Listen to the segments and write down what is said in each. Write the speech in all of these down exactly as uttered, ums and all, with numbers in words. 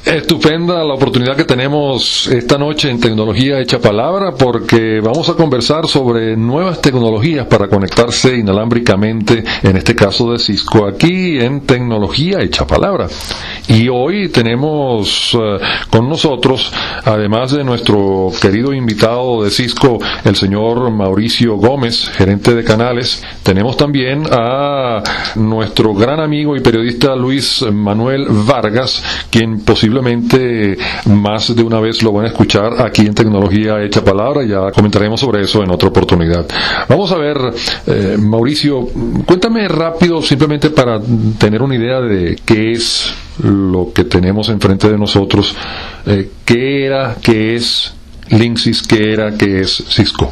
Estupenda la oportunidad que tenemos esta noche en Tecnología Hecha Palabra, porque vamos a conversar sobre nuevas tecnologías para conectarse inalámbricamente, en este caso de Cisco, aquí en Tecnología Hecha Palabra. Y hoy tenemos uh, con nosotros, además de nuestro querido invitado de Cisco, el señor Mauricio Gómez, gerente de canales, tenemos también a nuestro gran amigo y periodista Luis Manuel Vargas, quien posiblemente más de una vez lo van a escuchar aquí en Tecnología Hecha Palabra. Ya comentaremos sobre eso en otra oportunidad. Vamos a ver, eh, Mauricio, cuéntame rápido, simplemente para tener una idea de qué es lo que tenemos enfrente de nosotros, eh, qué era, qué es Linksys, qué era, qué es Cisco.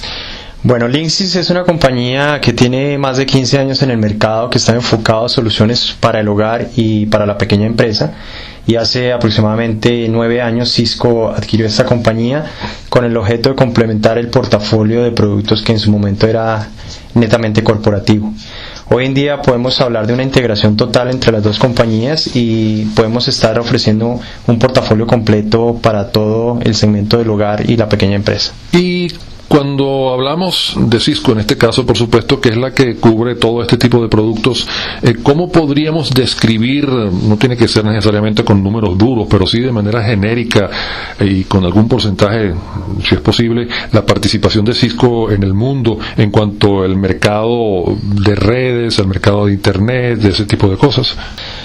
Bueno, Linksys es una compañía que tiene más de quince años en el mercado, que está enfocado a soluciones para el hogar y para la pequeña empresa. Y hace aproximadamente nueve años Cisco adquirió esta compañía con el objeto de complementar el portafolio de productos que en su momento era netamente corporativo. Hoy en día podemos hablar de una integración total entre las dos compañías y podemos estar ofreciendo un portafolio completo para todo el segmento del hogar y la pequeña empresa. Y cuando hablamos de Cisco, en este caso, por supuesto, que es la que cubre todo este tipo de productos, eh, ¿cómo podríamos describir, no tiene que ser necesariamente con números duros, pero sí de manera genérica eh, y con algún porcentaje, si es posible, la participación de Cisco en el mundo en cuanto al mercado de redes, al mercado de Internet, de ese tipo de cosas?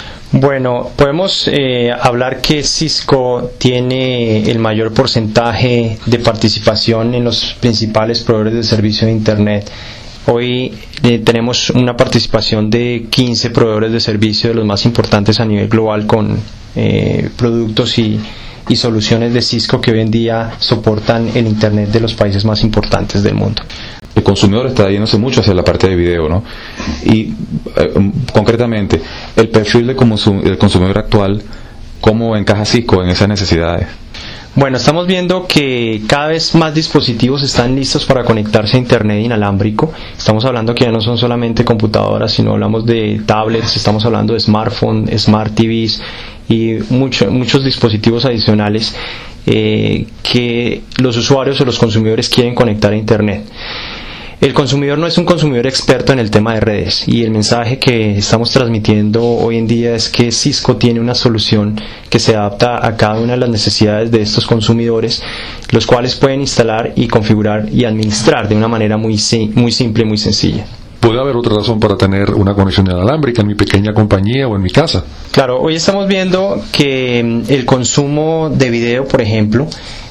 Bueno, podemos eh, hablar que Cisco tiene el mayor porcentaje de participación en los principales proveedores de servicio de Internet. Hoy eh, tenemos una participación de quince proveedores de servicio de los más importantes a nivel global con eh, productos y, y soluciones de Cisco que hoy en día soportan el Internet de los países más importantes del mundo. El consumidor está yéndose mucho hacia la parte de video, ¿no? Y eh, concretamente, el perfil del consum- el consumidor actual, ¿cómo encaja Cisco en esas necesidades? Bueno, estamos viendo que cada vez más dispositivos están listos para conectarse a Internet inalámbrico. Estamos hablando que ya no son solamente computadoras, sino hablamos de tablets, estamos hablando de smartphones, smart T Vs y mucho, muchos dispositivos adicionales eh, que los usuarios o los consumidores quieren conectar a Internet. El consumidor no es un consumidor experto en el tema de redes y el mensaje que estamos transmitiendo hoy en día es que Cisco tiene una solución que se adapta a cada una de las necesidades de estos consumidores, los cuales pueden instalar y configurar y administrar de una manera muy, muy simple y muy sencilla. ¿Puede haber otra razón para tener una conexión inalámbrica en mi pequeña compañía o en mi casa? Claro, hoy estamos viendo que el consumo de video, por ejemplo,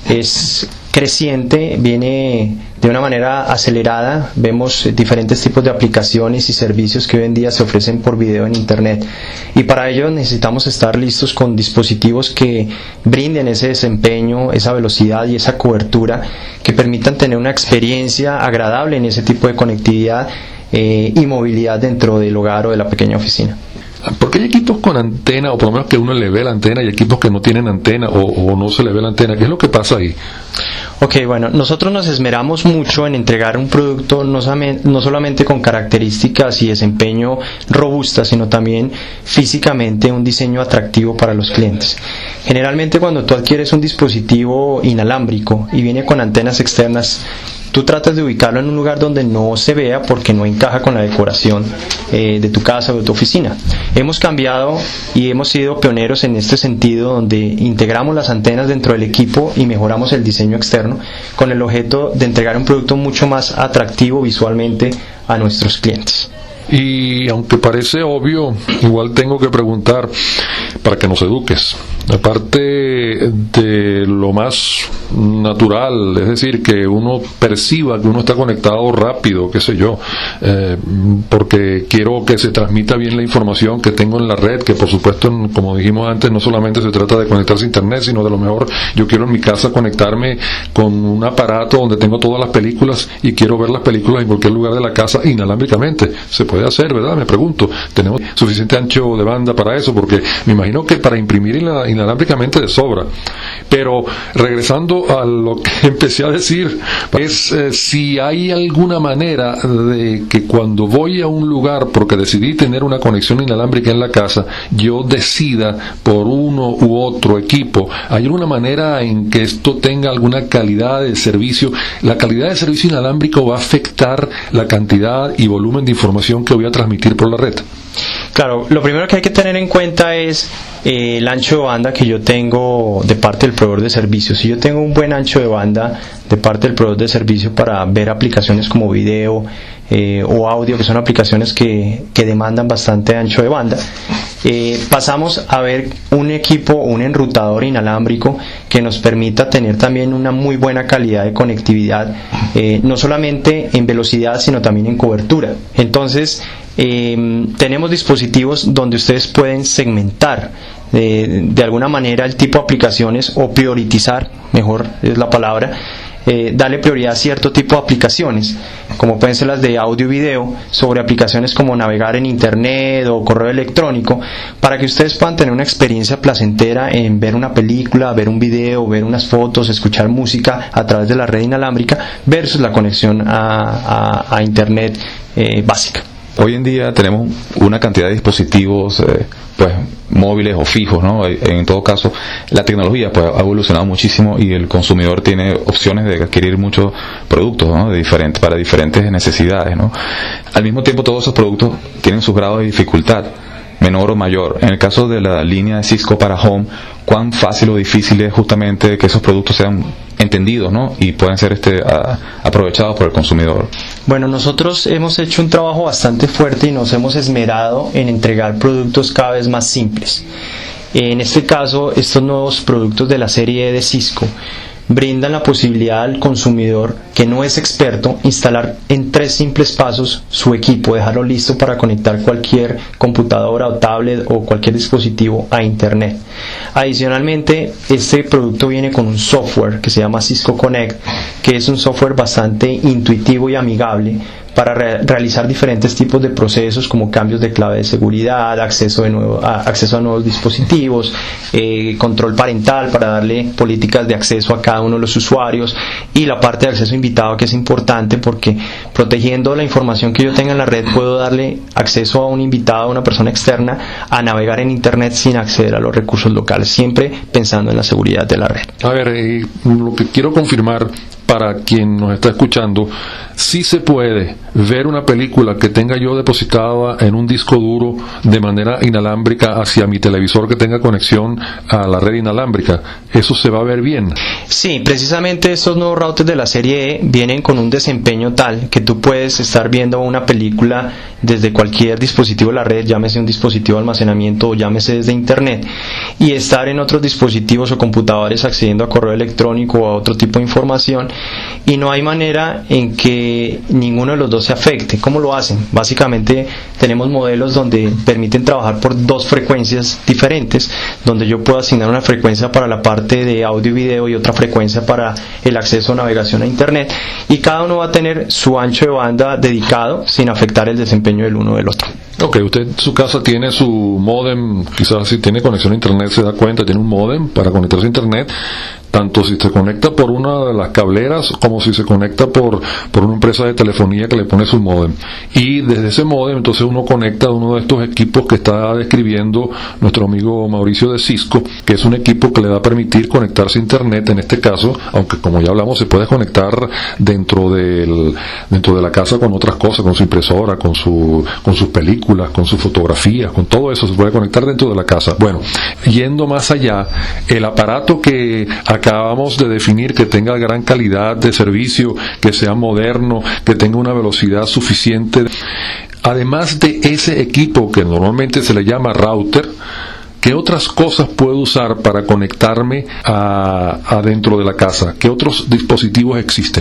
es creciente, viene de una manera acelerada. Vemos diferentes tipos de aplicaciones y servicios que hoy en día se ofrecen por video en Internet y para ello necesitamos estar listos con dispositivos que brinden ese desempeño, esa velocidad y esa cobertura que permitan tener una experiencia agradable en ese tipo de conectividad eh, y movilidad dentro del hogar o de la pequeña oficina. Porque hay equipos con antena, o por lo menos que uno le ve la antena, y equipos que no tienen antena o, o no se le ve la antena. ¿Qué es lo que pasa ahí? Ok, bueno, nosotros nos esmeramos mucho en entregar un producto no, no solamente con características y desempeño robustas, sino también físicamente un diseño atractivo para los clientes. Generalmente cuando tú adquieres un dispositivo inalámbrico y viene con antenas externas, tú tratas de ubicarlo en un lugar donde no se vea porque no encaja con la decoración eh, de tu casa o de tu oficina. Hemos cambiado y hemos sido pioneros en este sentido, donde integramos las antenas dentro del equipo y mejoramos el diseño externo con el objeto de entregar un producto mucho más atractivo visualmente a nuestros clientes. Y aunque parece obvio, igual tengo que preguntar para que nos eduques. Aparte de lo más natural, es decir, que uno perciba que uno está conectado rápido, qué sé yo, eh, porque quiero que se transmita bien la información que tengo en la red, que por supuesto, como dijimos antes, no solamente se trata de conectarse a Internet, sino de lo mejor yo quiero en mi casa conectarme con un aparato donde tengo todas las películas y quiero ver las películas en cualquier lugar de la casa inalámbricamente. Se puede hacer, ¿verdad? Me pregunto, ¿tenemos suficiente ancho de banda para eso? Porque me imagino que para imprimir inalámbricamente de sobra. Pero regresando a lo que empecé a decir, es eh, si hay alguna manera de que cuando voy a un lugar porque decidí tener una conexión inalámbrica en la casa, yo decida por uno u otro equipo, ¿hay alguna manera en que esto tenga alguna calidad de servicio? La calidad de servicio inalámbrico va a afectar la cantidad y volumen de información que voy a transmitir por la red. Claro, lo primero que hay que tener en cuenta es eh, el ancho de banda que yo tengo de parte del proveedor de servicio. Si yo tengo un buen ancho de banda de parte del proveedor de servicio para ver aplicaciones como video eh, o audio, que son aplicaciones que, que demandan bastante ancho de banda, eh, pasamos a ver un equipo o un enrutador inalámbrico que nos permita tener también una muy buena calidad de conectividad, eh, no solamente en velocidad sino también en cobertura. Entonces eh, tenemos dispositivos donde ustedes pueden segmentar eh, de alguna manera el tipo de aplicaciones, o priorizar, mejor es la palabra, Eh, darle prioridad a cierto tipo de aplicaciones, como pueden ser las de audio y video, sobre aplicaciones como navegar en internet o correo electrónico, para que ustedes puedan tener una experiencia placentera en ver una película, ver un video, ver unas fotos, escuchar música a través de la red inalámbrica versus la conexión a, a, a internet eh, básica. Hoy en día tenemos una cantidad de dispositivos eh, pues móviles o fijos, ¿no? En todo caso, la tecnología pues ha evolucionado muchísimo y el consumidor tiene opciones de adquirir muchos productos, ¿no? De diferentes, para diferentes necesidades, ¿no? Al mismo tiempo, todos esos productos tienen sus grados de dificultad, menor o mayor. En el caso de la línea de Cisco para Home, cuán fácil o difícil es justamente que esos productos sean entendidos, ¿no? Y puedan ser este a, aprovechados por el consumidor. Bueno, nosotros hemos hecho un trabajo bastante fuerte y nos hemos esmerado en entregar productos cada vez más simples. En este caso, estos nuevos productos de la serie E de Cisco brindan la posibilidad al consumidor que no es experto instalar en tres simples pasos su equipo, dejarlo listo para conectar cualquier computadora o tablet o cualquier dispositivo a internet. Adicionalmente, este producto viene con un software que se llama Cisco Connect, que es un software bastante intuitivo y amigable para re- realizar diferentes tipos de procesos, como cambios de clave de seguridad, acceso, de nuevo, a, acceso a nuevos dispositivos, eh, control parental para darle políticas de acceso a cada uno de los usuarios, y la parte de acceso invitado, que es importante porque protegiendo la información que yo tenga en la red puedo darle acceso a un invitado, a una persona externa, a navegar en internet sin acceder a los recursos locales, siempre pensando en la seguridad de la red. A ver, eh, lo que quiero confirmar para quien nos está escuchando, sí se puede ver una película que tenga yo depositada en un disco duro de manera inalámbrica hacia mi televisor que tenga conexión a la red inalámbrica. ¿Eso se va a ver bien? Sí, precisamente estos nuevos routers de la serie E vienen con un desempeño tal que tú puedes estar viendo una película desde cualquier dispositivo de la red, llámese un dispositivo de almacenamiento o llámese desde internet, y estar en otros dispositivos o computadores accediendo a correo electrónico o a otro tipo de información, y no hay manera en que ninguno de los dos se afecte. ¿Cómo lo hacen? Básicamente tenemos modelos donde permiten trabajar por dos frecuencias diferentes, donde yo puedo asignar una frecuencia para la parte de audio y video y otra frecuencia para el acceso a navegación a internet, y cada uno va a tener su ancho de banda dedicado sin afectar el desempeño del uno del otro. Ok, usted en su casa tiene su módem, quizás si tiene conexión a internet se da cuenta, tiene un módem para conectarse a internet, tanto si se conecta por una de las cableras como si se conecta por, por una empresa de telefonía que le pone su módem. Y desde ese módem entonces uno conecta a uno de estos equipos que está describiendo nuestro amigo Mauricio de Cisco, que es un equipo que le va a permitir conectarse a internet en este caso, aunque como ya hablamos se puede conectar dentro del dentro de la casa con otras cosas, con su impresora, con su con sus películas, con sus fotografías, con todo eso se puede conectar dentro de la casa. Bueno, yendo más allá, el aparato que acabamos de definir, que tenga gran calidad de servicio, que sea moderno, que tenga una velocidad suficiente, además de ese equipo que normalmente se le llama router, ¿qué otras cosas puedo usar para conectarme a, a dentro de la casa? ¿Qué otros dispositivos existen?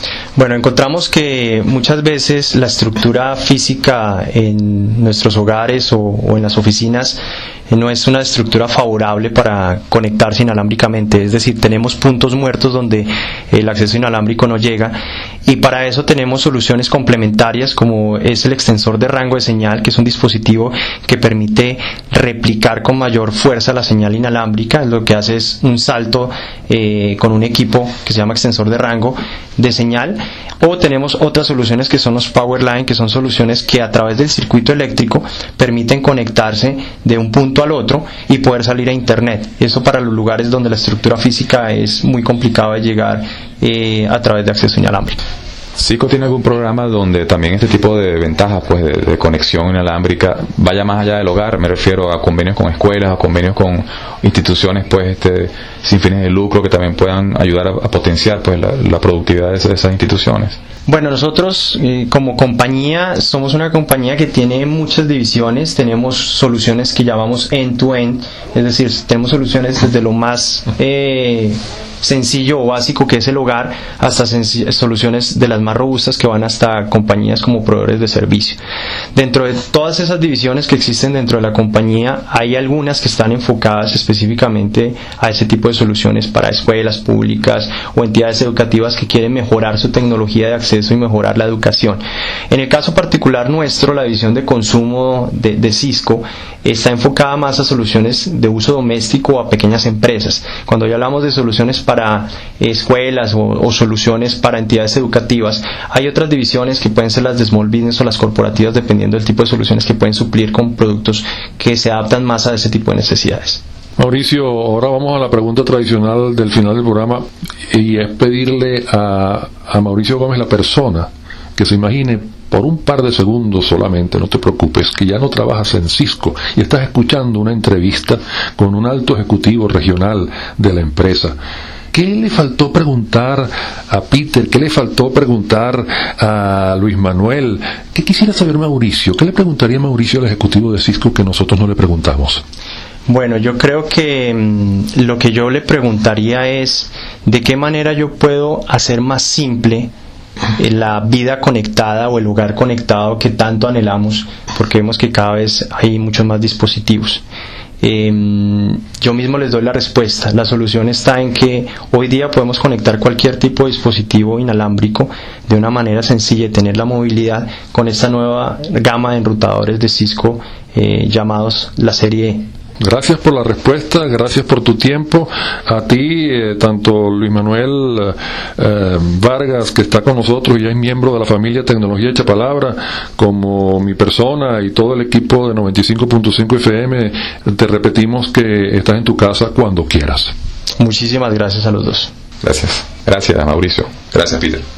Bueno, encontramos que muchas veces la estructura física en nuestros hogares o, o en las oficinas no es una estructura favorable para conectarse inalámbricamente, es decir, tenemos puntos muertos donde el acceso inalámbrico no llega, y para eso tenemos soluciones complementarias como es el extensor de rango de señal, que es un dispositivo que permite replicar con mayor fuerza la señal inalámbrica. Lo que hace es un salto eh, con un equipo que se llama extensor de rango de señal. O tenemos otras soluciones que son los power line, que son soluciones que a través del circuito eléctrico permiten conectarse de un punto al otro y poder salir a internet. Eso para los lugares donde la estructura física es muy complicada de llegar eh, a través de acceso inalámbrico. Cisco tiene algún programa donde también este tipo de ventajas, pues, de, de conexión inalámbrica vaya más allá del hogar. Me refiero a convenios con escuelas, a convenios con instituciones, pues, este, sin fines de lucro, que también puedan ayudar a, a potenciar, pues, la, la productividad de esas, de esas instituciones. Bueno, nosotros eh, como compañía somos una compañía que tiene muchas divisiones. Tenemos soluciones que llamamos end-to-end, es decir, tenemos soluciones desde lo más eh, sencillo o básico, que es el hogar, hasta soluciones de las más robustas que van hasta compañías como proveedores de servicio. Dentro de todas esas divisiones que existen dentro de la compañía, hay algunas que están enfocadas específicamente a ese tipo de soluciones para escuelas públicas o entidades educativas que quieren mejorar su tecnología de acceso y mejorar la educación. En el caso particular nuestro, la división de consumo de, de Cisco está enfocada más a soluciones de uso doméstico o a pequeñas empresas. Cuando ya hablamos de soluciones para escuelas o, o soluciones para entidades educativas, hay otras divisiones que pueden ser las de small business o las corporativas, dependiendo del tipo de soluciones que pueden suplir con productos que se adaptan más a ese tipo de necesidades. Mauricio, ahora vamos a la pregunta tradicional del final del programa, y es pedirle a, a Mauricio Gómez, la persona, que se imagine por un par de segundos solamente, no te preocupes, que ya no trabajas en Cisco y estás escuchando una entrevista con un alto ejecutivo regional de la empresa. ¿Qué le faltó preguntar a Peter? ¿Qué le faltó preguntar a Luis Manuel? ¿Qué quisiera saber Mauricio? ¿Qué le preguntaría Mauricio al ejecutivo de Cisco que nosotros no le preguntamos? Bueno, yo creo que mmm, lo que yo le preguntaría es de qué manera yo puedo hacer más simple la vida conectada o el hogar conectado que tanto anhelamos, porque vemos que cada vez hay muchos más dispositivos. Eh, yo mismo les doy la respuesta. La solución está en que hoy día podemos conectar cualquier tipo de dispositivo inalámbrico de una manera sencilla y tener la movilidad con esta nueva gama de enrutadores de Cisco eh, llamados la serie E. Gracias por la respuesta, gracias por tu tiempo. A ti, eh, tanto Luis Manuel eh, Vargas, que está con nosotros y es miembro de la familia Tecnología Hecha Palabra, como mi persona y todo el equipo de noventa y cinco punto cinco F M, te repetimos que estás en tu casa cuando quieras. Muchísimas gracias a los dos. Gracias. Gracias, Mauricio. Gracias, Peter.